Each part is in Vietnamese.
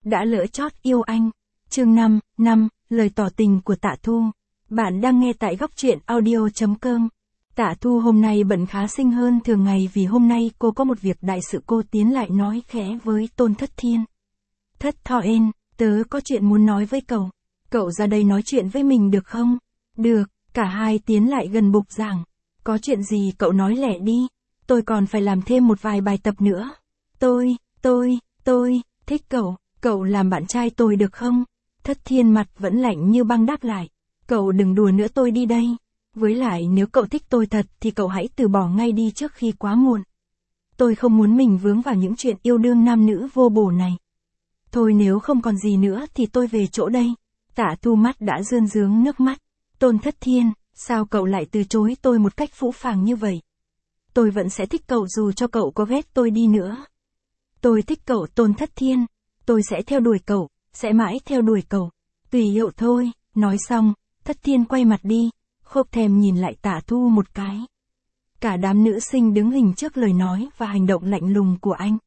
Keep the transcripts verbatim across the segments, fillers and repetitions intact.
đã lỡ chót yêu anh. Chương năm, năm, lời tỏ tình của Tạ Thu. Bạn đang nghe tại góc truyện audio chấm com. Tạ Thu hôm nay bận khá xinh hơn thường ngày vì hôm nay cô có một việc đại sự, cô tiến lại nói khẽ với Tôn Thất Thiên. Thất Thọ Ên, tớ có chuyện muốn nói với cậu. Cậu ra đây nói chuyện với mình được không? Được, cả hai tiến lại gần bục giảng. Có chuyện gì cậu nói lẹ đi. Tôi còn phải làm thêm một vài bài tập nữa. Tôi, tôi, tôi, thích cậu, cậu làm bạn trai tôi được không? Thất Thiên mặt vẫn lạnh như băng đáp lại. Cậu đừng đùa nữa, tôi đi đây. Với lại nếu cậu thích tôi thật thì cậu hãy từ bỏ ngay đi trước khi quá muộn. Tôi không muốn mình vướng vào những chuyện yêu đương nam nữ vô bổ này. Thôi nếu không còn gì nữa thì tôi về chỗ đây. Tạ Thu mắt đã rơm rớm nước mắt. Tôn Thất Thiên, sao cậu lại từ chối tôi một cách phũ phàng như vậy? Tôi vẫn sẽ thích cậu dù cho cậu có ghét tôi đi nữa. Tôi thích cậu Tôn Thất Thiên. Tôi sẽ theo đuổi cậu, sẽ mãi theo đuổi cậu. Tùy cậu thôi. Nói xong, Thất Thiên quay mặt đi, không thèm nhìn lại Tạ Thu một cái. Cả đám nữ sinh đứng hình trước lời nói và hành động lạnh lùng của anh.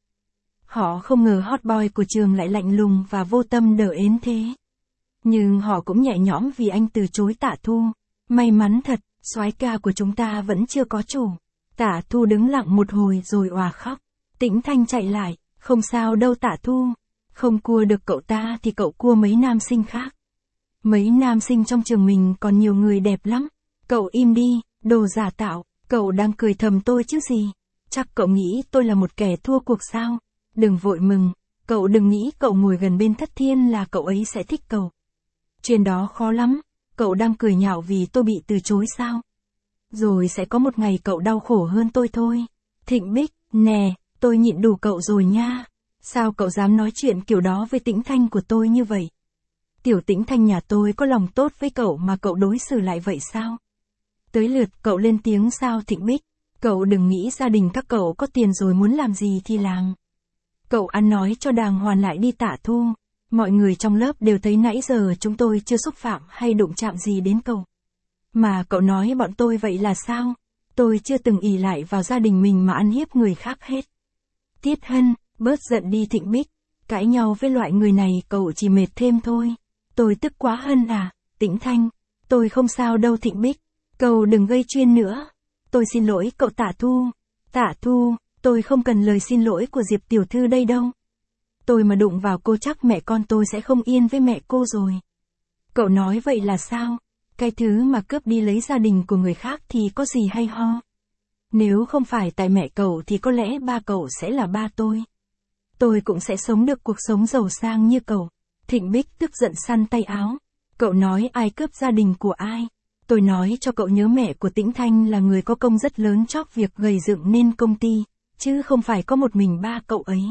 Họ không ngờ hot boy của trường lại lạnh lùng và vô tâm đờ ến thế. Nhưng họ cũng nhẹ nhõm vì anh từ chối Tạ Thu. May mắn thật, soái ca của chúng ta vẫn chưa có chủ. Tạ Thu đứng lặng một hồi rồi òa khóc. Tĩnh Thanh chạy lại, không sao đâu Tạ Thu. Không cua được cậu ta thì cậu cua mấy nam sinh khác. Mấy nam sinh trong trường mình còn nhiều người đẹp lắm. Cậu im đi, đồ giả tạo, cậu đang cười thầm tôi chứ gì. Chắc cậu nghĩ tôi là một kẻ thua cuộc sao. Đừng vội mừng, cậu đừng nghĩ cậu ngồi gần bên Thất Thiên là cậu ấy sẽ thích cậu. Chuyện đó khó lắm, cậu đang cười nhạo vì tôi bị từ chối sao? Rồi sẽ có một ngày cậu đau khổ hơn tôi thôi. Thịnh Bích, nè, tôi nhịn đủ cậu rồi nha. Sao cậu dám nói chuyện kiểu đó với Tĩnh Thanh của tôi như vậy? Tiểu Tĩnh Thanh nhà tôi có lòng tốt với cậu mà cậu đối xử lại vậy sao? Tới lượt cậu lên tiếng sao Thịnh Bích? Cậu đừng nghĩ gia đình các cậu có tiền rồi muốn làm gì thì làm. Cậu ăn nói cho đàng hoàng lại đi Tạ Thu. Mọi người trong lớp đều thấy nãy giờ chúng tôi chưa xúc phạm hay đụng chạm gì đến cậu. Mà cậu nói bọn tôi vậy là sao? Tôi chưa từng ỷ lại vào gia đình mình mà ăn hiếp người khác hết. Tiết Hân, bớt giận đi Thịnh Bích. Cãi nhau với loại người này cậu chỉ mệt thêm thôi. Tôi tức quá Hân à, Tĩnh Thanh. Tôi không sao đâu Thịnh Bích. Cậu đừng gây chuyện nữa. Tôi xin lỗi cậu Tạ Thu. Tạ Thu, tôi không cần lời xin lỗi của Diệp tiểu thư đây đâu. Tôi mà đụng vào cô chắc mẹ con tôi sẽ không yên với mẹ cô rồi. Cậu nói vậy là sao? Cái thứ mà cướp đi lấy gia đình của người khác thì có gì hay ho? Nếu không phải tại mẹ cậu thì có lẽ ba cậu sẽ là ba tôi. Tôi cũng sẽ sống được cuộc sống giàu sang như cậu. Thịnh Bích tức giận săn tay áo. Cậu nói ai cướp gia đình của ai? Tôi nói cho cậu nhớ mẹ của Tĩnh Thanh là người có công rất lớn chót việc gầy dựng nên công ty, chứ không phải có một mình ba cậu ấy.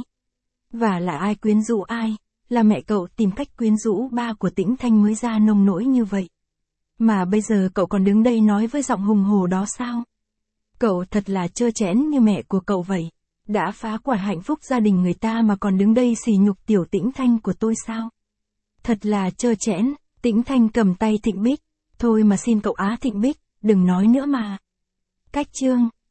Và là ai quyến rũ ai? Là mẹ cậu tìm cách quyến rũ ba của Tĩnh Thanh mới ra nông nỗi như vậy. Mà bây giờ cậu còn đứng đây nói với giọng hùng hổ đó sao? Cậu thật là trơ trẽn như mẹ của cậu vậy. Đã phá quả hạnh phúc gia đình người ta mà còn đứng đây sỉ nhục tiểu Tĩnh Thanh của tôi sao? Thật là trơ trẽn. Tĩnh Thanh cầm tay Thịnh Bích. Thôi mà xin cậu Á Thịnh Bích, đừng nói nữa mà. Cách chương.